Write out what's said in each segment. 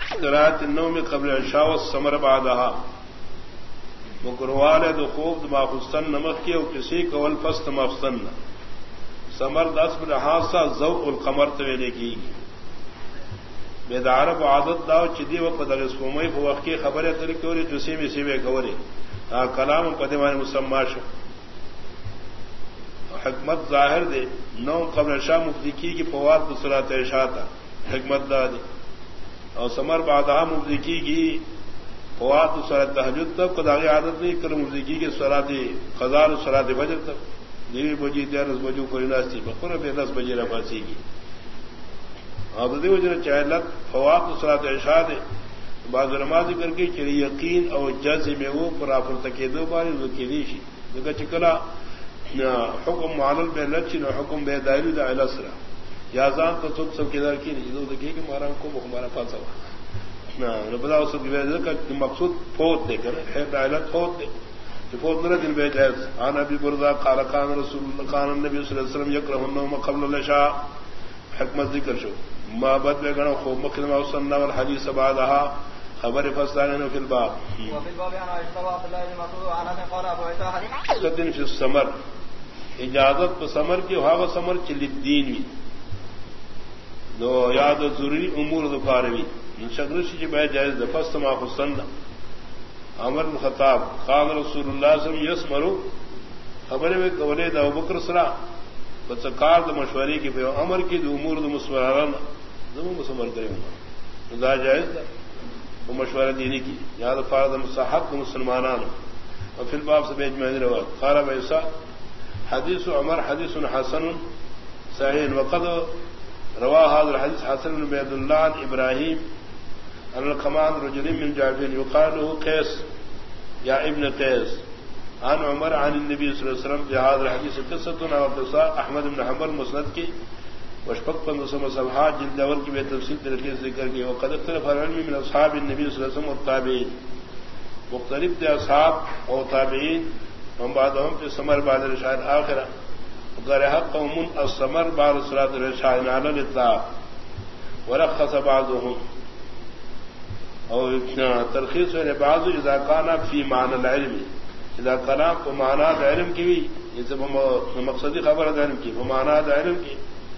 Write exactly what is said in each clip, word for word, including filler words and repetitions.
قرات النوم قبل العشاء والسمر بعدها مکروال دو خوب ما خستن نمک کی او کسی کول فست مفستن سمر دس بحاصہ ذوق القمر تویلے کی بیدار و عادت داو چدی و پدر اس کو مئی وقت کی خبریں تر کوری جسی میں سی کورے کلام پدمان مسمى شو حکمت ظاہر دے نو قبل شاہ مفتی کی فواد بصلاۃ عشاء تھا حکمت دا دی اور سمر بادہ مفتی کی فواد صلاۃ تہجد تک خداغی عادت نہیں کر مفتی کی صلاۃ قضاء صلاۃ فجر تک دیوی بجی دس بجو کوئی ناستی بخور پہ دس بجے رفاسی کی اور دیو جن چہلت فواد صلاۃ عشاء دے بعض علماء ذکر کی کہ یقین اور جزم میں وہ پرافر تک دو باری وہ کی دیشی دیکھا چکلا حکم معلل بے لچ نہ حکم بے دائری دا الاسرا یازان تو سب سب کے دار کی نہیں دو دیکھیے کہ ہمارا کو ہمارا پاس ہوا نہ بتا اس کا مقصود فوت دے کر ہے دائلت فوت دے کہ فوت نہ دن بے جائز آن ابی بردا قال کان رسول اللہ کان النبی صلی اللہ علیہ وسلم یکرہ النوم قبل العشاء حکمت ذکر شو ما بد میں گنا خوب مقدمہ وسنہ والحدیث بعدها خبر فصلنا في الباب وفي الباب عن عائشة وعبد الله بن مسعود وعن انس قال ابو عيسى حديث قدم في السمر اجازت پر سمر کی ہوا سمر چل الدین وی دو یاد ضروری امور دو فاروی شکرش کی بے جائز دفست ما حسن عمر بن خطاب قال رسول اللہ صلی اللہ علیہ وسلم یسمرو خبر میں قولے دا ابوبکر صلا بسکار دو مشورے کی پہ عمر کی دو امور دو مسوران دو مسمر کرے ہوں دا جائز دا وہ مشورہ دینی کی یاد فارد مصحت مسلمانان اور پھر باپ سے بیچ میں روایت قال ایسا حدیث عمر حدیث حسن صحیح وقد روا هذا الحديث حسن بن عبد الله عن ابراهيم عن القمان رجل من جعفر يقال له قيس يا ابن قيس عن عمر عن النبي صلى الله عليه وسلم بهذا الحديث قصه او قصه احمد بن حنبل مسند کی وشفق بن مسلم صفحات جلد اول کی بے تفصیل طریقے سے ذکر کی وقد اختلف العلم من اصحاب النبي صلى الله عليه وسلم والتابعين مختلف تھے اصحاب اور تابعین ہم بعدهم في سمر بعد العشاء الاخره وقرأ قوم السمر بعد صلاة العشاء على الاطلاق ورخص بعضهم او ترخیص ہے بعض اذا كان في معنى العلم اذا كان في معنى العلم کی بھی یہ مقصدی خبر ہے علم کی وہ معنی علم کی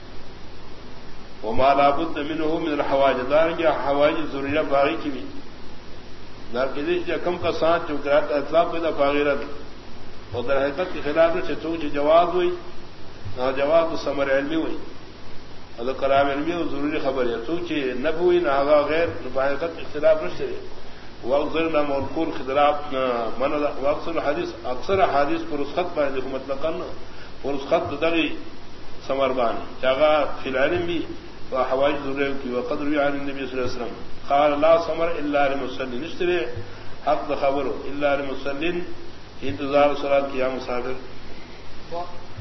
وما لا بد منه من الحوائج دار کی حوائج ضروریات باقی کی بھی دار کے دیش کم کا ساتھ جو قرات اطلاق پیدا فاغیرت اور در حقیقت کے خلاف سے تو جواز ہوئی نہ جواز سمر علمی ہوئی اور کلام علمی اور ضروری خبر ہے تو چی نہ ہوئی نہ آگا غیر حقیقت اختلاف رشتے واکثر نہ منقول خلاف من واکثر حدیث اکثر حدیث پر اس خط پر مطلق اور اس خط دغی سمر بانی جگہ فی العلم بھی حوائج ضروری کی وقد روی عن النبی صلی اللہ علیہ وسلم قال لا سمر الا للمصلين نشتري حق خبر الا للمصلين انتظار صلاة قیام مسافر